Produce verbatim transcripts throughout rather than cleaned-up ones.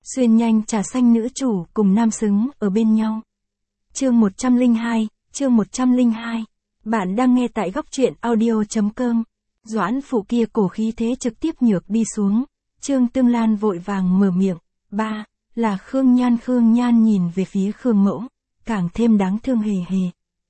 Xuyên nhanh trà xanh nữ chủ cùng nam xứng ở bên nhau. Chương một trăm lẻ hai, chương một trăm lẻ hai. Bạn đang nghe tại góc truyện audio chấm com. Doãn Phụ kia cổ khí thế trực tiếp nhược đi xuống. Trương Tương Lan vội vàng mở miệng. Ba, là Khương Nhan. Khương Nhan nhìn về phía Khương Mẫu, càng thêm đáng thương hề hề.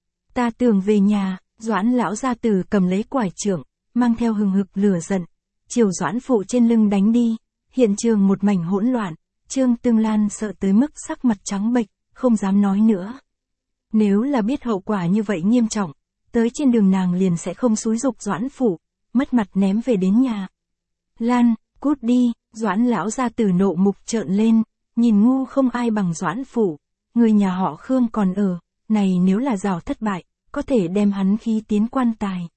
Ta tưởng về nhà, Doãn lão gia tử cầm lấy quải trượng, mang theo hừng hực lửa giận, chiều Doãn Phụ trên lưng đánh đi. Hiện trường một mảnh hỗn loạn, Trương Tương Lan sợ tới mức sắc mặt trắng bệch, không dám nói nữa. Nếu là biết hậu quả như vậy nghiêm trọng, tới trên đường nàng liền sẽ không xúi giục Doãn Phụ, mất mặt ném về đến nhà. Lan, cút đi, Doãn lão gia tử nộ mục trợn lên, nhìn ngu không ai bằng Doãn Phụ, người nhà họ Khương còn ở, này nếu là rào thất bại, có thể đem hắn khí tiến quan tài.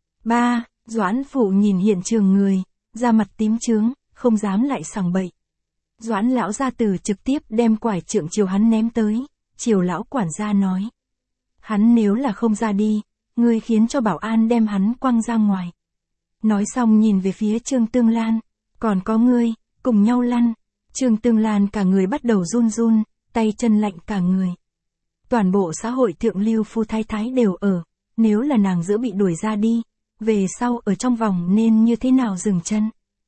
Ba, Doãn Phụ nhìn hiện trường người, da mặt tím chướng, không dám lại sằng bậy. Doãn lão gia tử trực tiếp đem quải trượng chiều hắn ném tới, chiều lão quản gia nói. Hắn nếu là không ra đi, ngươi khiến cho bảo an đem hắn quăng ra ngoài. Nói xong nhìn về phía Trương Tương Lan, còn có ngươi, cùng nhau lăn. Trương Tương Lan cả người bắt đầu run run, tay chân lạnh cả người. Toàn bộ xã hội thượng lưu phu thái thái đều ở, nếu là nàng giữa bị đuổi ra đi, về sau ở trong vòng nên như thế nào dừng chân.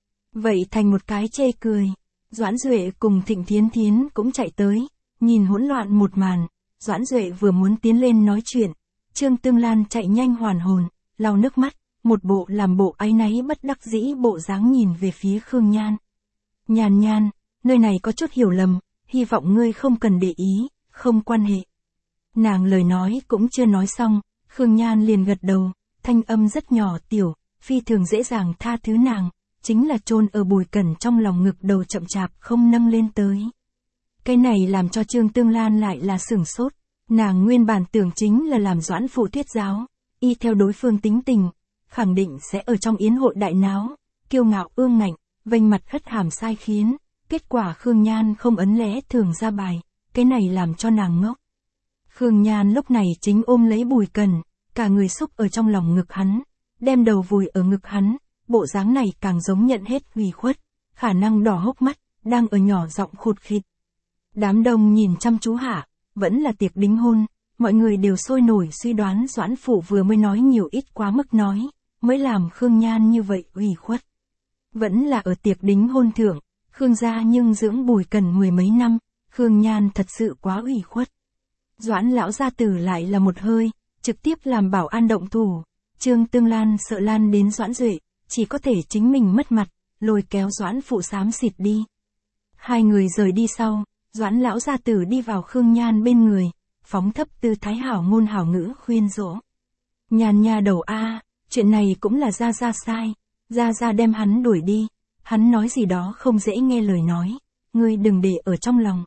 Vậy thành một cái chê cười. Doãn Duệ cùng Thịnh Thiến Thiến cũng chạy tới, nhìn hỗn loạn một màn. Doãn Duệ vừa muốn tiến lên nói chuyện, Trương Tương Lan chạy nhanh hoàn hồn, lau nước mắt, một bộ làm bộ áy náy bất đắc dĩ bộ dáng nhìn về phía Khương Nhan. Nhan Nhan, nơi này có chút hiểu lầm, hy vọng ngươi không cần để ý, không quan hệ. Nàng lời nói cũng chưa nói xong, Khương Nhan liền gật đầu, thanh âm rất nhỏ tiểu, phi thường dễ dàng tha thứ nàng, chính là chôn ở Bùi Cẩn trong lòng ngực đầu chậm chạp không nâng lên tới. Cái này làm cho Trương Tương Lan lại là sửng sốt, nàng nguyên bản tưởng chính là làm Doãn Phụ thuyết giáo, y theo đối phương tính tình, khẳng định sẽ ở trong yến hội đại náo, kiêu ngạo ương ngạnh, vênh mặt hất hàm sai khiến, kết quả Khương Nhan không ấn lẽ thường ra bài, cái này làm cho nàng ngốc. Khương Nhan lúc này chính ôm lấy Bùi Cẩn, cả người xúc ở trong lòng ngực hắn, đem đầu vùi ở ngực hắn, bộ dáng này càng giống nhận hết ủy khuất, khả năng đỏ hốc mắt, đang ở nhỏ giọng khụt khịt. Đám đông nhìn chăm chú hạ, vẫn là tiệc đính hôn, mọi người đều sôi nổi suy đoán Doãn Phụ vừa mới nói nhiều ít quá mức nói, mới làm Khương Nhan như vậy ủy khuất. Vẫn là ở tiệc đính hôn thượng, Khương gia nhưng dưỡng Bùi Cẩn mười mấy năm, Khương Nhan thật sự quá ủy khuất. Doãn lão gia tử lại là một hơi, trực tiếp làm bảo an động thủ, Trương Tương Lan sợ lan đến Doãn Duệ, chỉ có thể chính mình mất mặt, lôi kéo Doãn Phụ xám xịt đi. Hai người rời đi sau, Doãn lão gia tử đi vào Khương Nhan bên người, phóng thấp tư thái hảo ngôn hảo ngữ khuyên dỗ. Nhan nha đầu a, chuyện này cũng là gia gia sai, gia gia đem hắn đuổi đi, hắn nói gì đó không dễ nghe lời nói, ngươi đừng để ở trong lòng.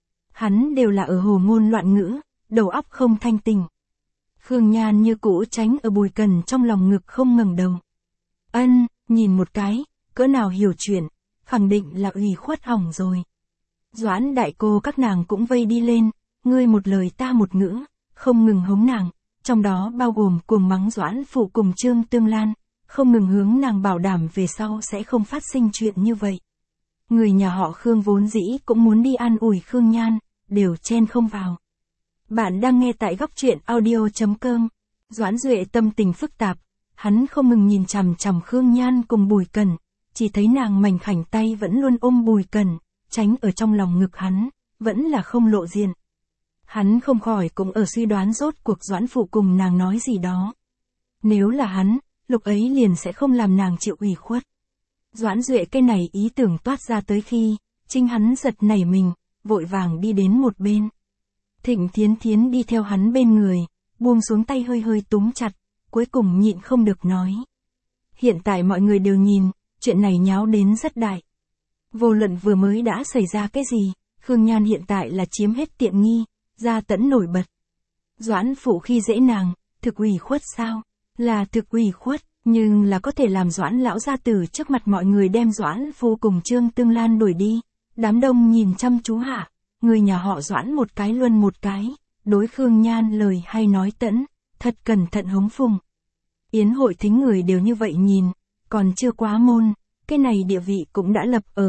Hắn đều là ở hồ ngôn loạn ngữ, đầu óc không thanh tình. Khương Nhan như cũ tránh ở Bùi Cẩn trong lòng ngực không ngẩng đầu. Ân, nhìn một cái, cỡ nào hiểu chuyện, khẳng định là ủy khuất hỏng rồi. Doãn đại cô các nàng cũng vây đi lên, ngươi một lời ta một ngữ, không ngừng hống nàng, trong đó bao gồm cuồng mắng Doãn Phụ cùng Trương Tương Lan, không ngừng hướng nàng bảo đảm về sau sẽ không phát sinh chuyện như vậy. Người nhà họ Khương vốn dĩ cũng muốn đi an ủi Khương Nhan, đều chen không vào. Bạn đang nghe tại góc truyện audio chấm com. Doãn Duệ tâm tình phức tạp, hắn không ngừng nhìn chằm chằm Khương Nhan cùng Bùi Cẩn, chỉ thấy nàng mảnh khảnh tay vẫn luôn ôm Bùi Cẩn, tránh ở trong lòng ngực hắn, vẫn là không lộ diện. Hắn không khỏi cũng ở suy đoán rốt cuộc Doãn Phụ cùng nàng nói gì đó. Nếu là hắn, lúc ấy liền sẽ không làm nàng chịu ủy khuất. Doãn Duệ cái này ý tưởng toát ra tới khi, chính hắn giật nảy mình, vội vàng đi đến một bên. Thịnh Thiến Thiến đi theo hắn bên người, buông xuống tay hơi hơi túm chặt, cuối cùng nhịn không được nói. Hiện tại mọi người đều nhìn, chuyện này nháo đến rất đại. Vô luận vừa mới đã xảy ra cái gì, Khương Nhan hiện tại là chiếm hết tiện nghi, gia tẫn nổi bật. Doãn Phụ khi dễ nàng, thực ủy khuất sao? Là thực ủy khuất, nhưng là có thể làm Doãn lão gia tử trước mặt mọi người đem Doãn Phụ cùng Trương Tương Lan đuổi đi. Đám đông nhìn chăm chú hạ, người nhà họ Doãn một cái luân một cái, đối Khương Nhan lời hay nói tẫn, thật cẩn thận hống phùng. Yến hội thính người đều như vậy nhìn, còn chưa quá môn, cái này địa vị cũng đã lập ở,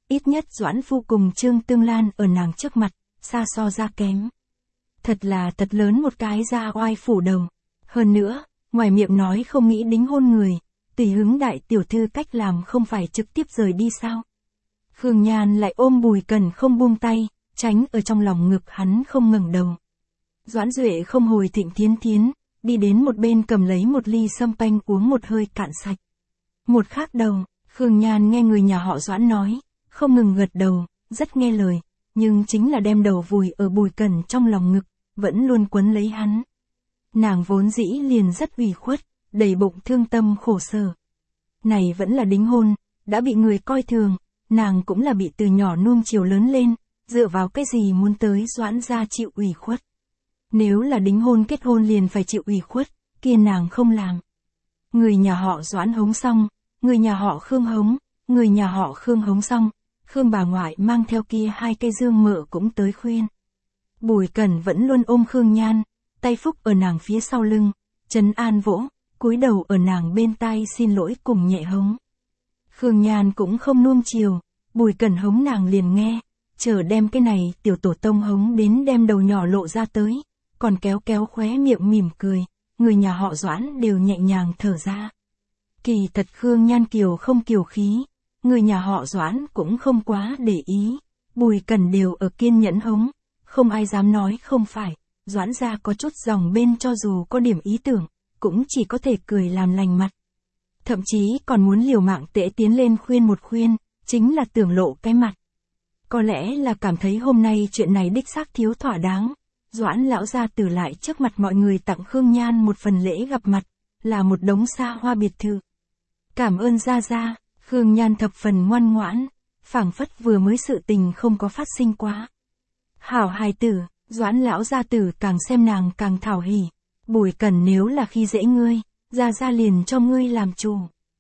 ít nhất Doãn Phu cùng Trương Tương Lan ở nàng trước mặt, xa so ra kém. Thật là thật lớn một cái da oai phủ đầu. Hơn nữa, ngoài miệng nói không nghĩ đính hôn người, tùy hứng đại tiểu thư cách làm không phải trực tiếp rời đi sao. Khương Nhan lại ôm Bùi Cần không buông tay, tránh ở trong lòng ngực hắn không ngẩng đầu. Doãn Duệ không hồi Thịnh Thiến Thiến, đi đến một bên cầm lấy một ly sâm panh uống một hơi cạn sạch. Một khác đầu, Khương Nhan nghe người nhà họ Doãn nói, không ngừng gật đầu, rất nghe lời, nhưng chính là đem đầu vùi ở Bùi Cần trong lòng ngực, vẫn luôn quấn lấy hắn. Nàng vốn dĩ liền rất ủy khuất, đầy bụng thương tâm khổ sở. Này vẫn là đính hôn, đã bị người coi thường, nàng cũng là bị từ nhỏ nuông chiều lớn lên, dựa vào cái gì muốn tới Doãn gia chịu ủy khuất. Nếu là đính hôn kết hôn liền phải chịu ủy khuất, kia nàng không làm. Người nhà họ Doãn hống xong, người nhà họ Khương hống, người nhà họ Khương hống xong, Khương bà ngoại mang theo kia hai cây dương mợ cũng tới khuyên. Bùi Cần vẫn luôn ôm Khương Nhan, tay phúc ở nàng phía sau lưng, trấn an vỗ, cúi đầu ở nàng bên tai xin lỗi cùng nhẹ hống. Khương Nhan cũng không nuông chiều, Bùi Cần hống nàng liền nghe, chờ đem cái này tiểu tổ tông hống đến đem đầu nhỏ lộ ra tới, còn kéo kéo khóe miệng mỉm cười, người nhà họ Doãn đều nhẹ nhàng thở ra. Kỳ thật Khương Nhan kiều không kiều khí, người nhà họ Doãn cũng không quá để ý, Bùi Cần đều ở kiên nhẫn hống, không ai dám nói không phải, Doãn gia có chút dòng bên cho dù có điểm ý tưởng, cũng chỉ có thể cười làm lành mặt. Thậm chí còn muốn liều mạng tễ tiến lên khuyên một khuyên, chính là tưởng lộ cái mặt. Có lẽ là cảm thấy hôm nay chuyện này đích xác thiếu thỏa đáng, Doãn lão gia tử lại trước mặt mọi người tặng Khương Nhan một phần lễ gặp mặt, là một đống xa hoa biệt thự. Cảm ơn gia gia, Khương Nhan thập phần ngoan ngoãn, phảng phất vừa mới sự tình không có phát sinh quá. Hảo hài tử, Doãn lão gia tử càng xem nàng càng thảo hỉ, Bùi Cần nếu là khi dễ ngươi, gia gia liền cho ngươi làm chủ.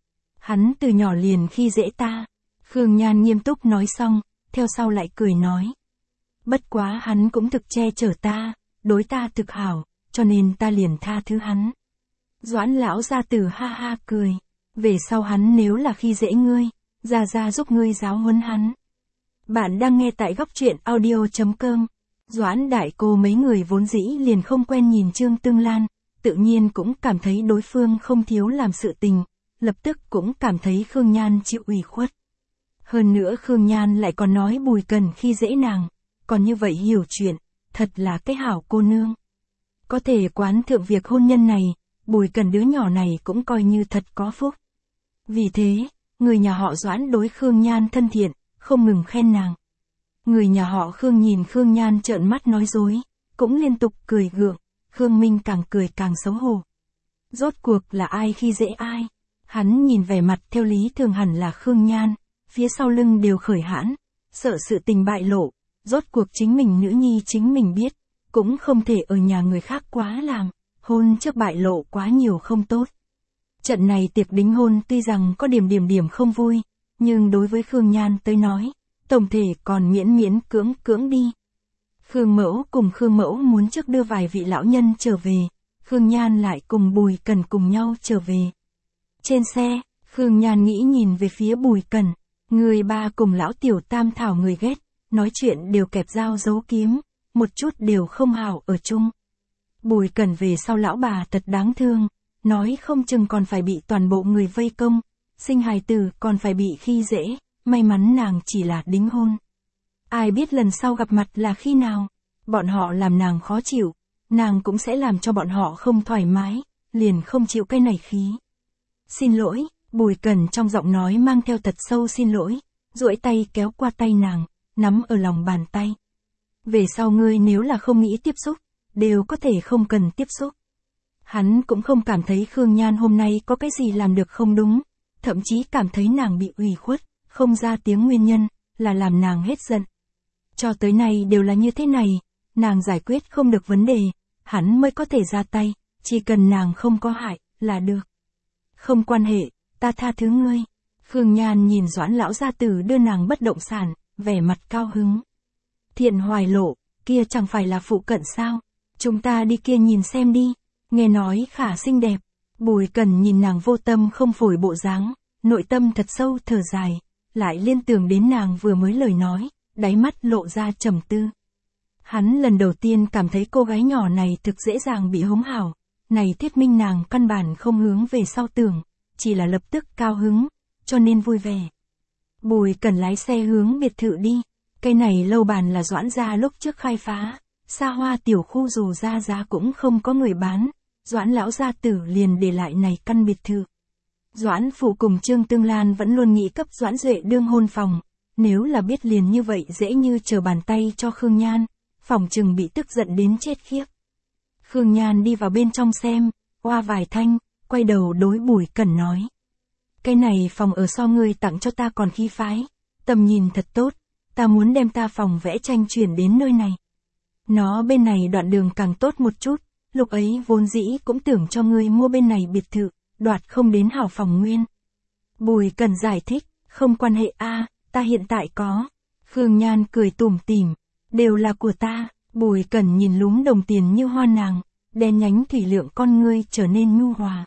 Hắn từ nhỏ liền khi dễ ta. Khương Nhan nghiêm túc nói xong, theo sau lại cười nói. Bất quá hắn cũng thực che chở ta, đối ta thực hảo, cho nên ta liền tha thứ hắn. Doãn lão gia tử ha ha cười, về sau hắn nếu là khi dễ ngươi, gia gia giúp ngươi giáo huấn hắn. Bạn đang nghe tại góc truyện audio chấm com. Doãn đại cô mấy người vốn dĩ liền không quen nhìn Trương Tương Lan, tự nhiên cũng cảm thấy đối phương không thiếu làm sự tình, lập tức cũng cảm thấy Khương Nhan chịu ủy khuất. Hơn nữa Khương Nhan lại còn nói Bùi Cần khi dễ nàng, còn như vậy hiểu chuyện, thật là cái hảo cô nương. Có thể quán thượng việc hôn nhân này, Bùi Cần đứa nhỏ này cũng coi như thật có phúc. Vì thế, người nhà họ Doãn đối Khương Nhan thân thiện, không ngừng khen nàng. Người nhà họ Khương nhìn Khương Nhan trợn mắt nói dối, cũng liên tục cười gượng, Khương Minh càng cười càng xấu hổ. Rốt cuộc là ai khi dễ ai? Hắn nhìn vẻ mặt theo lý thường hẳn là Khương Nhan, phía sau lưng đều khởi hãn, sợ sự tình bại lộ, rốt cuộc chính mình nữ nhi chính mình biết, cũng không thể ở nhà người khác quá làm, hôn trước bại lộ quá nhiều không tốt. Trận này tiệc đính hôn tuy rằng có điểm điểm điểm không vui, nhưng đối với Khương Nhan tới nói, tổng thể còn miễn miễn cưỡng cưỡng đi. Khương Mẫu cùng Khương Mẫu muốn trước đưa vài vị lão nhân trở về, Khương Nhan lại cùng Bùi Cần cùng nhau trở về. Trên xe, Khương Nhan nghĩ nhìn về phía Bùi Cần, người ba cùng lão tiểu tam thảo người ghét, nói chuyện đều kẹp dao giấu kiếm, một chút đều không hảo ở chung. Bùi Cần về sau lão bà thật đáng thương, nói không chừng còn phải bị toàn bộ người vây công, sinh hài tử còn phải bị khi dễ, may mắn nàng chỉ là đính hôn. Ai biết lần sau gặp mặt là khi nào, bọn họ làm nàng khó chịu, nàng cũng sẽ làm cho bọn họ không thoải mái, liền không chịu cái này khí. Xin lỗi, Bùi Cần trong giọng nói mang theo thật sâu xin lỗi, duỗi tay kéo qua tay nàng, nắm ở lòng bàn tay. Về sau ngươi nếu là không nghĩ tiếp xúc, đều có thể không cần tiếp xúc. Hắn cũng không cảm thấy Khương Nhan hôm nay có cái gì làm được không đúng, thậm chí cảm thấy nàng bị ủy khuất, không ra tiếng nguyên nhân, là làm nàng hết giận. Cho tới nay đều là như thế này, nàng giải quyết không được vấn đề, hắn mới có thể ra tay, chỉ cần nàng không có hại, là được. Không quan hệ, ta tha thứ ngươi. Khương Nhan nhìn Doãn lão gia tử đưa nàng bất động sản, vẻ mặt cao hứng. Thiện Hoài Lộ, kia chẳng phải là phụ cận sao? Chúng ta đi kia nhìn xem đi. Nghe nói khả xinh đẹp. Bùi Cần nhìn nàng vô tâm không phổi bộ dáng, nội tâm thật sâu thở dài, lại liên tưởng đến nàng vừa mới lời nói, đáy mắt lộ ra trầm tư. Hắn lần đầu tiên cảm thấy cô gái nhỏ này thực dễ dàng bị hống hào, này thuyết minh nàng căn bản không hướng về sau tưởng, chỉ là lập tức cao hứng, cho nên vui vẻ. Bùi Cẩn lái xe hướng biệt thự đi, cây này lâu bàn là Doãn gia lúc trước khai phá, xa hoa tiểu khu dù ra giá cũng không có người bán, Doãn lão gia tử liền để lại này căn biệt thự. Doãn Phụ cùng Trương Tương Lan vẫn luôn nghĩ cấp Doãn Duệ đương hôn phòng, nếu là biết liền như vậy dễ như trở bàn tay cho Khương Nhan, phòng chừng bị tức giận đến chết khiếp. Khương Nhan đi vào bên trong xem, oa vài thanh, quay đầu đối Bùi Cẩn nói. Cái này phòng ở so ngươi tặng cho ta còn khí phái, tầm nhìn thật tốt, ta muốn đem ta phòng vẽ tranh chuyển đến nơi này. Nó bên này đoạn đường càng tốt một chút, lúc ấy vốn dĩ cũng tưởng cho ngươi mua bên này biệt thự, đoạt không đến hảo phòng nguyên. Bùi Cẩn giải thích, không quan hệ a, ta hiện tại có. Khương Nhan cười tủm tỉm, đều là của ta. Bùi Cẩn nhìn lúm đồng tiền như hoa nàng, đen nhánh thủy lượng con ngươi trở nên nhu hòa.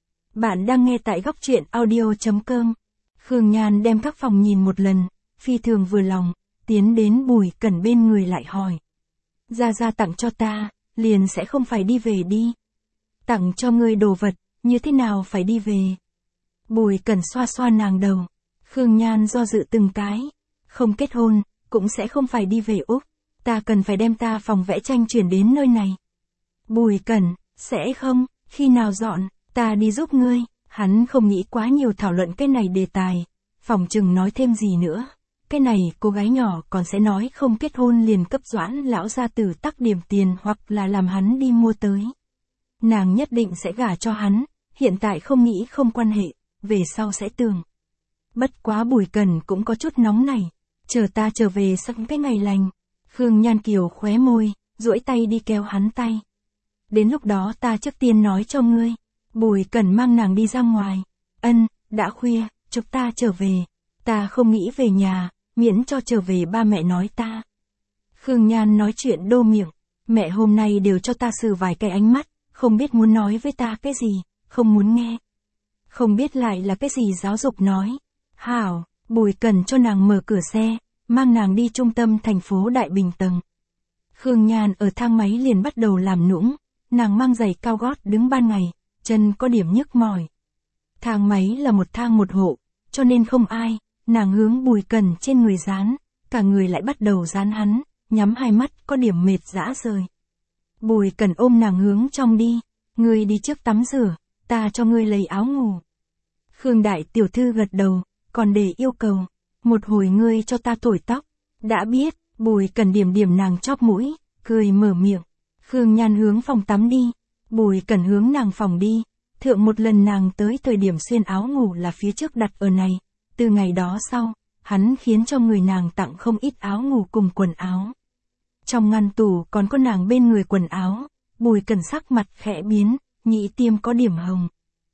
Bạn đang nghe tại góc truyện audio.com. Khương Nhan đem các phòng nhìn một lần, phi thường vừa lòng, tiến đến Bùi Cẩn bên người lại hỏi. Gia Gia tặng cho ta, liền sẽ không phải đi về đi. Tặng cho ngươi đồ vật, như thế nào phải đi về? Bùi Cẩn xoa xoa nàng đầu. Khương Nhan do dự từng cái. Không kết hôn, cũng sẽ không phải đi về Úc. Ta cần phải đem ta phòng vẽ tranh chuyển đến nơi này. Bùi Cẩn, sẽ không, khi nào dọn, ta đi giúp ngươi. Hắn không nghĩ quá nhiều thảo luận cái này đề tài. Phòng chừng nói thêm gì nữa. Cái này cô gái nhỏ còn sẽ nói không kết hôn liền cấp Doãn lão gia tử tắc điểm tiền hoặc là làm hắn đi mua tới. Nàng nhất định sẽ gả cho hắn, hiện tại không nghĩ không quan hệ, về sau sẽ tưởng. Bất quá Bùi Cẩn cũng có chút nóng này, chờ ta trở về sẵn cái ngày lành. Khương Nhan Kiều khóe môi, duỗi tay đi kéo hắn tay. Đến lúc đó ta trước tiên nói cho ngươi. Bùi Cẩn mang nàng đi ra ngoài. Ân, đã khuya, chúc ta trở về. Ta không nghĩ về nhà, miễn cho trở về ba mẹ nói ta. Khương Nhan nói chuyện đô miệng. Mẹ hôm nay đều cho ta xử vài cái ánh mắt, không biết muốn nói với ta cái gì, không muốn nghe. Không biết lại là cái gì giáo dục nói. Hảo, Bùi Cẩn cho nàng mở cửa xe, mang nàng đi trung tâm thành phố Đại Bình tầng. Khương Nhan ở thang máy liền bắt đầu làm nũng, nàng mang giày cao gót đứng ban ngày, chân có điểm nhức mỏi. Thang máy là một thang một hộ, cho nên không ai, nàng hướng Bùi Cẩn trên người dán, cả người lại bắt đầu dán hắn, nhắm hai mắt có điểm mệt rã rời. Bùi Cẩn ôm nàng hướng trong đi, ngươi đi trước tắm rửa, ta cho ngươi lấy áo ngủ. Khương đại tiểu thư gật đầu, còn để yêu cầu, một hồi ngươi cho ta thổi tóc. Đã biết, Bùi Cẩn điểm điểm nàng chóp mũi, cười mở miệng. Khương Nhan hướng phòng tắm đi, Bùi Cẩn hướng nàng phòng đi. Thượng một lần nàng tới thời điểm xuyên áo ngủ là phía trước đặt ở này, từ ngày đó sau, hắn khiến cho người nàng tặng không ít áo ngủ cùng quần áo. Trong ngăn tủ còn có nàng bên người quần áo, Bùi Cẩn sắc mặt khẽ biến, nhĩ tiêm có điểm hồng.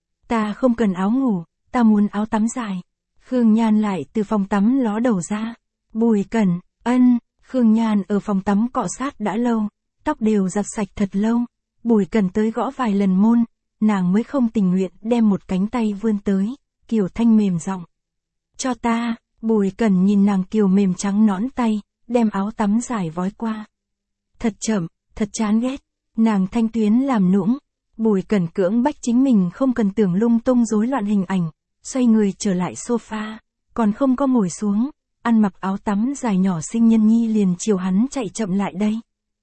Ta không cần áo ngủ, ta muốn áo tắm dài. Khương Nhan lại từ phòng tắm ló đầu ra. Bùi Cẩn, ân, Khương Nhan ở phòng tắm cọ sát đã lâu, tóc đều giặt sạch thật lâu. Bùi Cẩn tới gõ vài lần môn, nàng mới không tình nguyện đem một cánh tay vươn tới, kiều thanh mềm giọng. Cho ta, Bùi Cẩn nhìn nàng kiều mềm trắng nõn tay, đem áo tắm dài vói qua. Thật chậm, thật chán ghét, nàng thanh tuyến làm nũng. Bùi Cẩn cưỡng bách chính mình không cần tưởng lung tung rối loạn hình ảnh, xoay người trở lại sofa, còn không có ngồi xuống, ăn mặc áo tắm dài nhỏ xinh nhân nhi liền chiều hắn chạy chậm lại đây.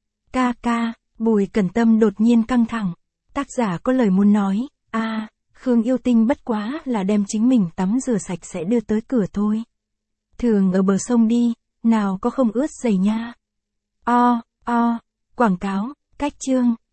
Ca ca, Bùi Cẩn tâm đột nhiên căng thẳng, tác giả có lời muốn nói, a à, Khương yêu tinh bất quá là đem chính mình tắm rửa sạch sẽ đưa tới cửa thôi. Thường ở bờ sông đi, nào có không ướt giày nha. O, o, quảng cáo, cách chương.